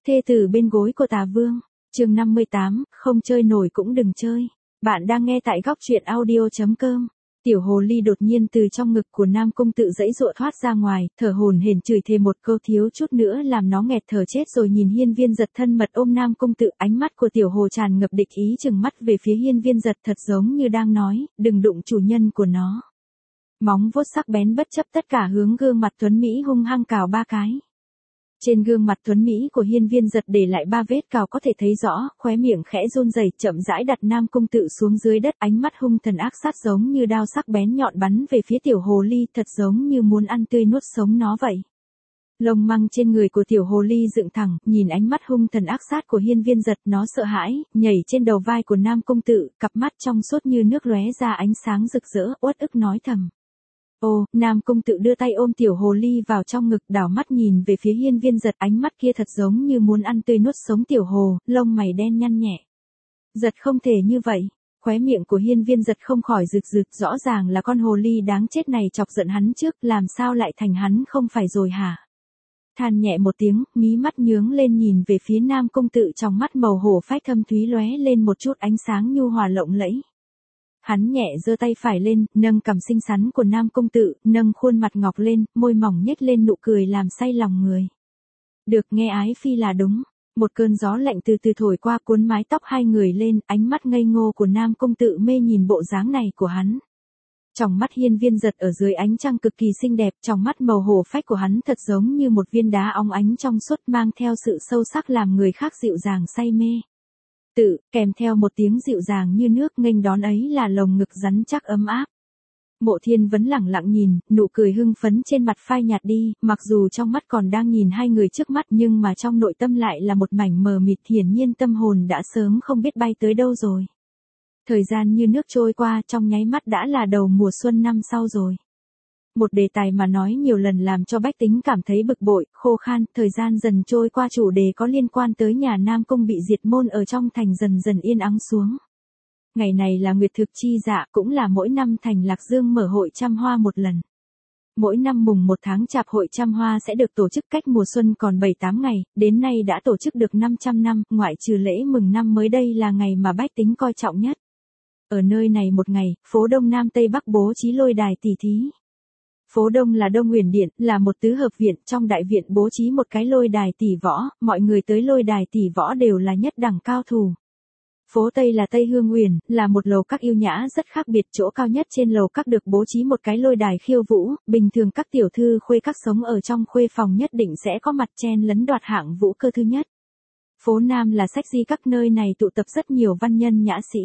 Thê tử bên gối của Tà Vương, chương 58, không chơi nổi cũng đừng chơi. Bạn đang nghe tại góc truyện audio.com. Tiểu hồ ly đột nhiên từ trong ngực của Nam Cung Tự giãy giụa thoát ra ngoài, thở hổn hển chửi thề một câu thiếu chút nữa làm nó nghẹt thở chết rồi nhìn Hiên Viên Giật thân mật ôm Nam Cung Tự, ánh mắt của tiểu hồ tràn ngập địch ý chừng mắt về phía Hiên Viên Giật thật giống như đang nói, đừng đụng chủ nhân của nó. Móng vuốt sắc bén bất chấp tất cả hướng gương mặt tuấn Mỹ hung hăng cào 3 cái. Trên gương mặt tuấn Mỹ của Hiên Viên Giật để lại 3 vết cào có thể thấy rõ, khóe miệng khẽ run rẩy, chậm rãi đặt Nam Cung Tự xuống dưới đất, ánh mắt hung thần ác sát giống như đao sắc bén nhọn bắn về phía tiểu hồ ly, thật giống như muốn ăn tươi nuốt sống nó vậy. Lông măng trên người của tiểu hồ ly dựng thẳng, nhìn ánh mắt hung thần ác sát của Hiên Viên Giật, nó sợ hãi, nhảy trên đầu vai của Nam Cung Tự, cặp mắt trong suốt như nước lóe ra ánh sáng rực rỡ, uất ức nói thầm. Ô, Nam Cung Tự đưa tay ôm tiểu hồ ly vào trong ngực, đảo mắt nhìn về phía Hiên Viên Giật, ánh mắt kia thật giống như muốn ăn tươi nuốt sống tiểu hồ, lông mày đen nhăn nhẹ. Giật không thể như vậy, khóe miệng của Hiên Viên Giật không khỏi rực rực, rõ ràng là con hồ ly đáng chết này chọc giận hắn trước, làm sao lại thành hắn không phải rồi hả? Than nhẹ một tiếng, mí mắt nhướng lên nhìn về phía Nam Cung Tự, trong mắt màu hổ phách thâm thúy lóe lên một chút ánh sáng nhu hòa lộng lẫy. Hắn nhẹ giơ tay phải lên, nâng cằm xinh xắn của Nam Cung Tự, nâng khuôn mặt ngọc lên, môi mỏng nhếch lên nụ cười làm say lòng người. Được, nghe ái phi là đúng. Một cơn gió lạnh từ từ thổi qua cuốn mái tóc hai người lên, ánh mắt ngây ngô của Nam Cung Tự mê nhìn bộ dáng này của hắn. Trong mắt Hiên Viên Giật ở dưới ánh trăng cực kỳ xinh đẹp, trong mắt màu hổ phách của hắn thật giống như một viên đá óng ánh trong suốt, mang theo sự sâu sắc làm người khác dịu dàng say mê. Tự, kèm theo một tiếng dịu dàng như nước, nghênh đón ấy là lồng ngực rắn chắc ấm áp. Mộ Thiên vẫn lẳng lặng nhìn, nụ cười hưng phấn trên mặt phai nhạt đi, mặc dù trong mắt còn đang nhìn hai người trước mắt nhưng mà trong nội tâm lại là một mảnh mờ mịt, hiển nhiên tâm hồn đã sớm không biết bay tới đâu rồi. Thời gian như nước trôi qua, trong nháy mắt đã là đầu mùa xuân năm sau rồi. Một đề tài mà nói nhiều lần làm cho bách tính cảm thấy bực bội, khô khan, thời gian dần trôi qua, chủ đề có liên quan tới nhà Nam Cung bị diệt môn ở trong thành dần dần yên ắng xuống. Ngày này là nguyệt thực chi dạ, cũng là mỗi năm thành Lạc Dương mở hội trăm hoa một lần. Mỗi năm mùng 1 tháng Chạp hội trăm hoa sẽ được tổ chức cách mùa xuân còn 7-8 ngày, đến nay đã tổ chức được 500 năm, ngoại trừ lễ mừng năm mới đây là ngày mà bách tính coi trọng nhất. Ở nơi này một ngày, phố Đông Nam Tây Bắc bố trí lôi đài tỷ thí. Phố Đông là Đông Huyền Điện, là một tứ hợp viện, trong đại viện bố trí một cái lôi đài tỷ võ, mọi người tới lôi đài tỷ võ đều là nhất đẳng cao thủ. Phố Tây là Tây Hương Huyền, là một lầu các yêu nhã rất khác biệt, chỗ cao nhất trên lầu các được bố trí một cái lôi đài khiêu vũ, bình thường các tiểu thư khuê các sống ở trong khuê phòng nhất định sẽ có mặt chen lấn đoạt hạng vũ cơ thứ nhất. Phố Nam là sách di các, nơi này tụ tập rất nhiều văn nhân nhã sĩ.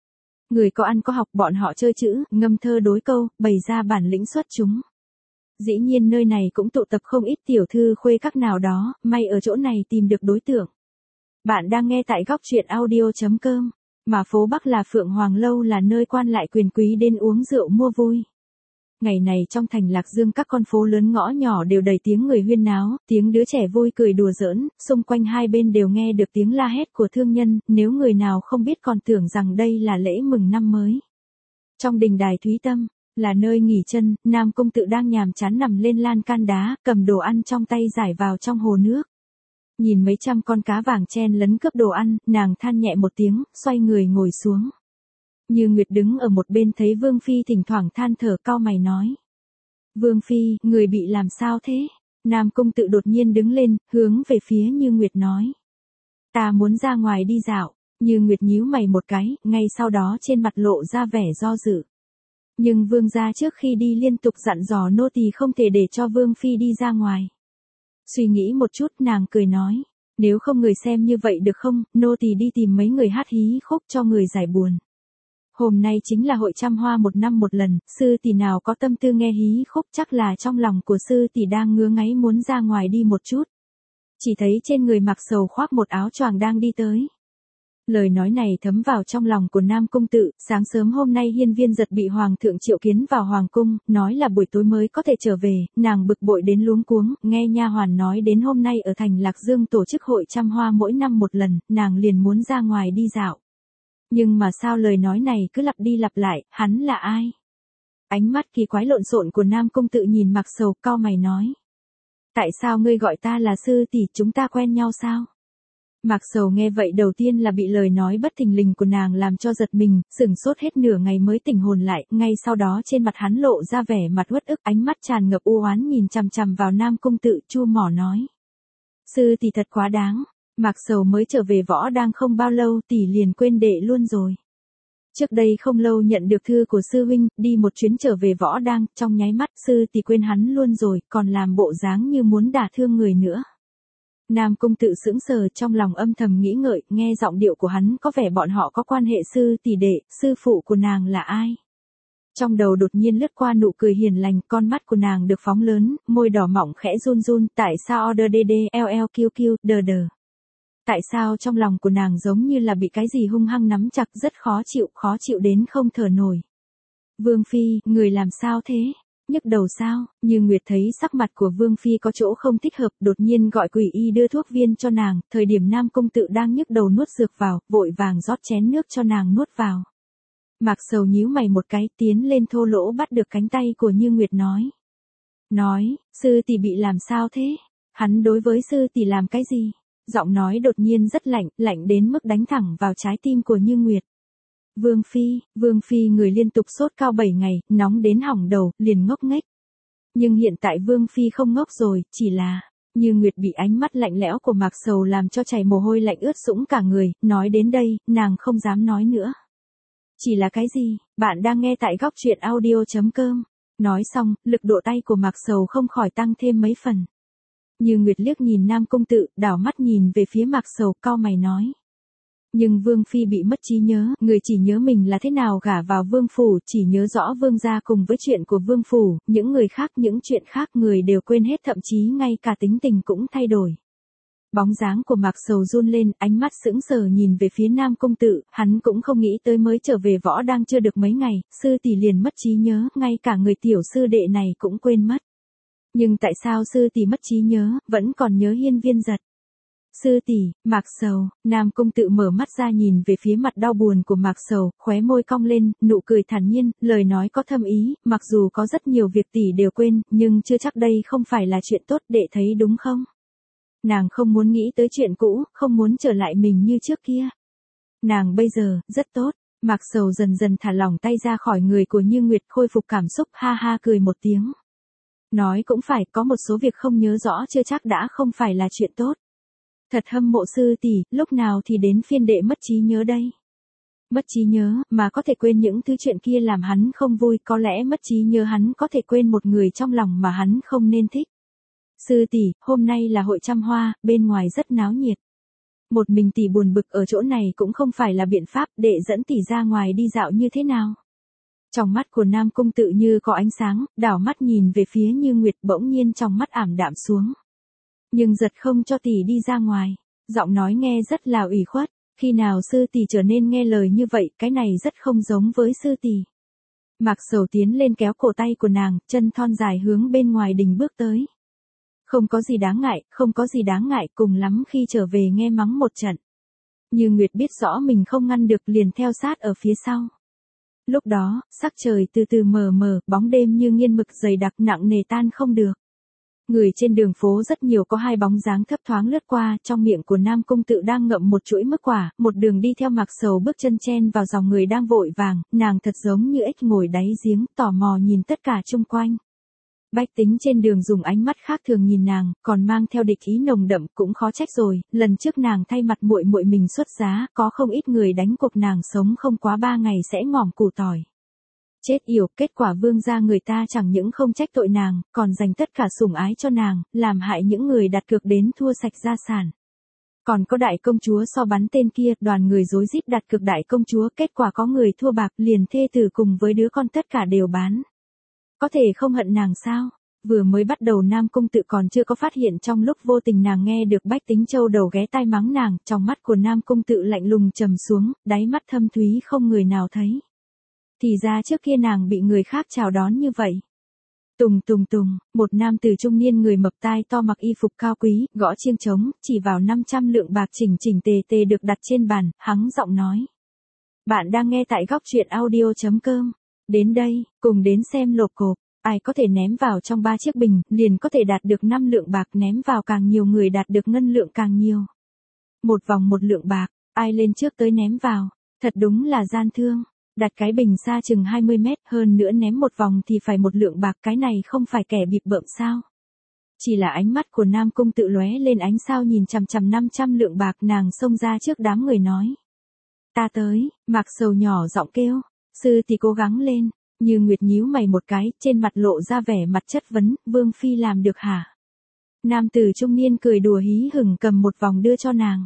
Người có ăn có học, bọn họ chơi chữ, ngâm thơ đối câu, bày ra bản lĩnh xuất chúng. Dĩ nhiên nơi này cũng tụ tập không ít tiểu thư khuê các nào đó, may ở chỗ này tìm được đối tượng. Bạn đang nghe tại góc truyện audio.com, mà phố Bắc là Phượng Hoàng Lâu, là nơi quan lại quyền quý đến uống rượu mua vui. Ngày này trong thành Lạc Dương các con phố lớn ngõ nhỏ đều đầy tiếng người huyên náo, tiếng đứa trẻ vui cười đùa giỡn, xung quanh hai bên đều nghe được tiếng la hét của thương nhân, nếu người nào không biết còn tưởng rằng đây là lễ mừng năm mới. Trong đình đài Thúy Tâm, là nơi nghỉ chân, Nam Cung Tự đang nhàm chán nằm lên lan can đá, cầm đồ ăn trong tay rải vào trong hồ nước. Nhìn mấy trăm con cá vàng chen lấn cướp đồ ăn, nàng than nhẹ một tiếng, xoay người ngồi xuống. Như Nguyệt đứng ở một bên thấy Vương Phi thỉnh thoảng than thở, cau mày nói. Vương Phi, người bị làm sao thế? Nam Cung Tự đột nhiên đứng lên, hướng về phía Như Nguyệt nói. Ta muốn ra ngoài đi dạo. Như Nguyệt nhíu mày một cái, ngay sau đó trên mặt lộ ra vẻ do dự. Nhưng Vương gia trước khi đi liên tục dặn dò nô tỳ không thể để cho Vương Phi đi ra ngoài. Suy nghĩ một chút, nàng cười nói. Nếu không người xem như vậy được không, nô tỳ đi tìm mấy người hát hí khúc cho người giải buồn. Hôm nay chính là hội trăm hoa một năm một lần, sư tỷ nào có tâm tư nghe hí khúc, chắc là trong lòng của sư tỷ đang ngứa ngáy muốn ra ngoài đi một chút. Chỉ thấy trên người mặc sầu khoác một áo choàng đang đi tới. Lời nói này thấm vào trong lòng của Nam Cung Tự, sáng sớm hôm nay Hiên Viên Giật bị Hoàng thượng triệu kiến vào Hoàng cung, nói là buổi tối mới có thể trở về, nàng bực bội đến luống cuống, nghe nha hoàn nói đến hôm nay ở thành Lạc Dương tổ chức hội trăm hoa mỗi năm một lần, nàng liền muốn ra ngoài đi dạo. Nhưng mà sao lời nói này cứ lặp đi lặp lại, hắn là ai? Ánh mắt kỳ quái lộn xộn của Nam Cung Tự nhìn Mặc Sầu, cau mày nói. Tại sao ngươi gọi ta là sư tỷ, chúng ta quen nhau sao? Mạc Sầu nghe vậy đầu tiên là bị lời nói bất thình lình của nàng làm cho giật mình, sửng sốt hết nửa ngày mới tỉnh hồn lại, ngay sau đó trên mặt hắn lộ ra vẻ mặt uất ức, ánh mắt tràn ngập u oán nhìn chằm chằm vào Nam Cung Tự, chua mỏ nói. Sư tỷ thật quá đáng, Mạc Sầu mới trở về võ đang không bao lâu tỷ liền quên đệ luôn rồi. Trước đây không lâu nhận được thư của sư huynh, đi một chuyến trở về võ đang, trong nháy mắt sư tỷ quên hắn luôn rồi, còn làm bộ dáng như muốn đả thương người nữa. Nam Cung Tự sững sờ trong lòng âm thầm nghĩ ngợi, nghe giọng điệu của hắn có vẻ bọn họ có quan hệ sư tỷ đệ, sư phụ của nàng là ai. Trong đầu đột nhiên lướt qua nụ cười hiền lành, con mắt của nàng được phóng lớn, môi đỏ mọng khẽ run run, tại sao order dd ll đờ đờ. Tại sao trong lòng của nàng giống như là bị cái gì hung hăng nắm chặt, rất khó chịu đến không thở nổi. Vương Phi, người làm sao thế? Nhức đầu sao? Như Nguyệt thấy sắc mặt của Vương Phi có chỗ không thích hợp, đột nhiên gọi quỷ y đưa thuốc viên cho nàng, thời điểm Nam Cung Tự đang nhức đầu nuốt dược vào, vội vàng rót chén nước cho nàng nuốt vào. Mạc Sầu nhíu mày một cái, tiến lên thô lỗ bắt được cánh tay của Như Nguyệt nói, sư tỷ bị làm sao thế? Hắn đối với sư tỷ làm cái gì? Giọng nói đột nhiên rất lạnh đến mức đánh thẳng vào trái tim của Như Nguyệt. Vương Phi người liên tục sốt cao 7 ngày, nóng đến hỏng đầu, liền ngốc nghếch. Nhưng hiện tại Vương Phi không ngốc rồi, chỉ là, Như Nguyệt bị ánh mắt lạnh lẽo của Mạc Sầu làm cho chảy mồ hôi lạnh ướt sũng cả người, nói đến đây, nàng không dám nói nữa. Chỉ là cái gì, bạn đang nghe tại góc truyện audio.com. Nói xong, lực độ tay của Mạc Sầu không khỏi tăng thêm mấy phần. Như Nguyệt liếc nhìn Nam Cung Tự, đảo mắt nhìn về phía Mạc Sầu, cau mày nói. Nhưng Vương Phi bị mất trí nhớ, người chỉ nhớ mình là thế nào gả vào Vương Phủ, chỉ nhớ rõ Vương gia cùng với chuyện của Vương Phủ, những người khác những chuyện khác người đều quên hết, thậm chí ngay cả tính tình cũng thay đổi. Bóng dáng của Mạc Sầu run lên, ánh mắt sững sờ nhìn về phía Nam Cung Tự, hắn cũng không nghĩ tới mới trở về võ đang chưa được mấy ngày, sư tỷ liền mất trí nhớ, ngay cả người tiểu sư đệ này cũng quên mất. Nhưng tại sao sư tỷ mất trí nhớ, vẫn còn nhớ Hiên Viên Giật? Sư tỷ, Mạc Sầu, Nam Cung Tự mở mắt ra nhìn về phía mặt đau buồn của Mạc Sầu, khóe môi cong lên, nụ cười thản nhiên, lời nói có thâm ý, mặc dù có rất nhiều việc tỷ đều quên, nhưng chưa chắc đây không phải là chuyện tốt, đệ thấy đúng không? Nàng không muốn nghĩ tới chuyện cũ, không muốn trở lại mình như trước kia. Nàng bây giờ, rất tốt. Mạc Sầu dần dần thả lỏng tay ra khỏi người của Như Nguyệt, khôi phục cảm xúc, ha ha cười một tiếng. Nói cũng phải, có một số việc không nhớ rõ chưa chắc đã không phải là chuyện tốt. Thật hâm mộ sư tỷ, lúc nào thì đến phiên đệ mất trí nhớ đây. Mất trí nhớ, mà có thể quên những thứ chuyện kia làm hắn không vui, có lẽ mất trí nhớ hắn có thể quên một người trong lòng mà hắn không nên thích. Sư tỷ, hôm nay là hội trăm hoa, bên ngoài rất náo nhiệt. Một mình tỷ buồn bực ở chỗ này cũng không phải là biện pháp, đệ dẫn tỷ ra ngoài đi dạo như thế nào? Trong mắt của Nam Cung Tự như có ánh sáng, đảo mắt nhìn về phía Như Nguyệt, bỗng nhiên trong mắt ảm đạm xuống. Nhưng giật không cho tỷ đi ra ngoài, giọng nói nghe rất là ủy khuất, khi nào sư tỷ trở nên nghe lời như vậy, cái này rất không giống với sư tỷ. Mạc Sầu tiến lên kéo cổ tay của nàng, chân thon dài hướng bên ngoài đình bước tới. Không có gì đáng ngại, cùng lắm khi trở về nghe mắng một trận. Như Nguyệt biết rõ mình không ngăn được liền theo sát ở phía sau. Lúc đó, sắc trời từ từ mờ mờ, bóng đêm như nghiên mực dày đặc nặng nề tan không được. Người trên đường phố rất nhiều, có hai bóng dáng thấp thoáng lướt qua, trong miệng của Nam Cung Tự đang ngậm một chuỗi mứt quả, một đường đi theo Mạc Sầu bước chân chen vào dòng người đang vội vàng, nàng thật giống như ếch ngồi đáy giếng, tò mò nhìn tất cả chung quanh. Bách Tính trên đường dùng ánh mắt khác thường nhìn nàng, còn mang theo địch ý nồng đậm, cũng khó trách rồi, lần trước nàng thay mặt muội muội mình xuất giá, có không ít người đánh cuộc nàng sống không quá 3 ngày sẽ ngỏm củ tỏi. Chết yểu, kết quả Vương gia người ta chẳng những không trách tội nàng, còn dành tất cả sủng ái cho nàng, làm hại những người đặt cược đến thua sạch gia sản. Còn có đại công chúa so bắn tên kia, đoàn người rối rít đặt cược đại công chúa, kết quả có người thua bạc, liền thê tử cùng với đứa con tất cả đều bán. Có thể không hận nàng sao? Vừa mới bắt đầu Nam Cung Tự còn chưa có phát hiện, trong lúc vô tình nàng nghe được Bách Tính châu đầu ghé tai mắng nàng, trong mắt của Nam Cung Tự lạnh lùng trầm xuống, đáy mắt thâm thúy không người nào thấy. Thì ra trước kia nàng bị người khác chào đón như vậy. Tùng, một nam tử trung niên người mập tai to mặc y phục cao quý, gõ chiêng trống, chỉ vào 500 lượng bạc chỉnh tề được đặt trên bàn, hắng giọng nói. Bạn đang nghe tại góc truyện audio.com. Đến đây, cùng đến xem lột cộp, ai có thể ném vào trong 3 chiếc bình, liền có thể đạt được 5 lượng bạc, ném vào càng nhiều người đạt được ngân lượng càng nhiều. Một vòng 1 lượng bạc, ai lên trước tới ném vào, thật đúng là gian thương. Đặt cái bình xa chừng 20 mét, hơn nữa ném một vòng thì phải 1 lượng bạc, cái này không phải kẻ bịp bợm sao? Chỉ là ánh mắt của Nam Cung Tự lóe lên ánh sao nhìn chằm chằm 500 lượng bạc, nàng xông ra trước đám người nói. Ta tới, Mạc Sầu nhỏ giọng kêu, sư thì cố gắng lên, Như Nguyệt nhíu mày một cái, trên mặt lộ ra vẻ mặt chất vấn, Vương Phi làm được hả? Nam tử trung niên cười đùa hí hửng cầm một vòng đưa cho nàng.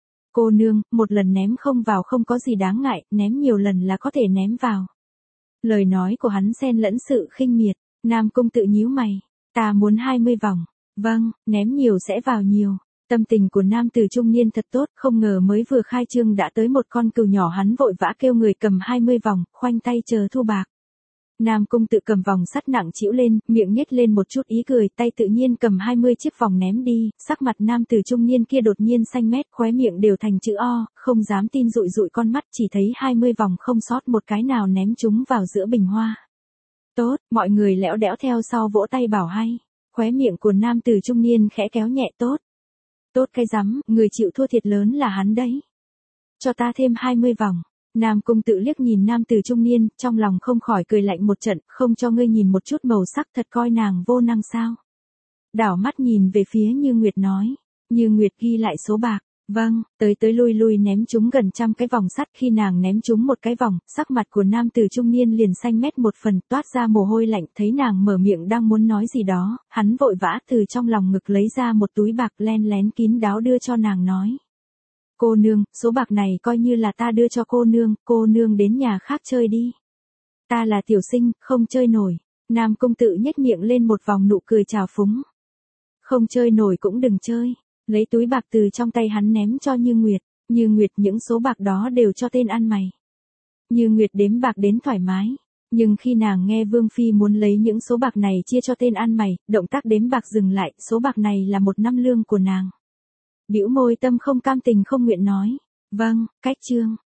Cô nương, một lần ném không vào không có gì đáng ngại, ném nhiều lần là có thể ném vào. Lời nói của hắn xen lẫn sự khinh miệt, Nam Cung Tự nhíu mày, ta muốn 20 vòng, vâng, ném nhiều sẽ vào nhiều. Tâm tình của nam tử trung niên thật tốt, không ngờ mới vừa khai trương đã tới một con cừu nhỏ, hắn vội vã kêu người cầm 20 vòng, khoanh tay chờ thu bạc. Nam Cung Tự cầm vòng sắt nặng trĩu lên, miệng nhếch lên một chút ý cười, tay tự nhiên cầm 20 chiếc vòng ném đi, sắc mặt nam tử trung niên kia đột nhiên xanh mét, khóe miệng đều thành chữ O, không dám tin dụi dụi con mắt, chỉ thấy 20 vòng không sót một cái nào ném chúng vào giữa bình hoa. Tốt, mọi người lẽo đẽo theo sau vỗ tay bảo hay. Khóe miệng của nam tử trung niên khẽ kéo nhẹ, tốt. Tốt cái rắm, người chịu thua thiệt lớn là hắn đấy. Cho ta thêm 20 vòng. Nam Cung Tự liếc nhìn nam tử trung niên, trong lòng không khỏi cười lạnh một trận, không cho ngươi nhìn một chút màu sắc, thật coi nàng vô năng sao. Đảo mắt nhìn về phía Như Nguyệt nói. Như Nguyệt ghi lại số bạc. Vâng, tới lui lui ném chúng gần 100 cái vòng sắt, khi nàng ném chúng một cái vòng, sắc mặt của nam tử trung niên liền xanh mét một phần, toát ra mồ hôi lạnh, thấy nàng mở miệng đang muốn nói gì đó, hắn vội vã từ trong lòng ngực lấy ra một túi bạc len lén kín đáo đưa cho nàng nói. Cô nương, số bạc này coi như là ta đưa cho cô nương đến nhà khác chơi đi. Ta là tiểu sinh, không chơi nổi. Nam Cung Tự nhếch miệng lên một vòng nụ cười trào phúng. Không chơi nổi cũng đừng chơi. Lấy túi bạc từ trong tay hắn ném cho Như Nguyệt. Như Nguyệt những số bạc đó đều cho tên ăn mày. Như Nguyệt đếm bạc đến thoải mái. Nhưng khi nàng nghe Vương Phi muốn lấy những số bạc này chia cho tên ăn mày, động tác đếm bạc dừng lại, số bạc này là 1 năm lương của nàng. Bĩu môi tâm không cam tình không nguyện nói. Vâng, cách trương.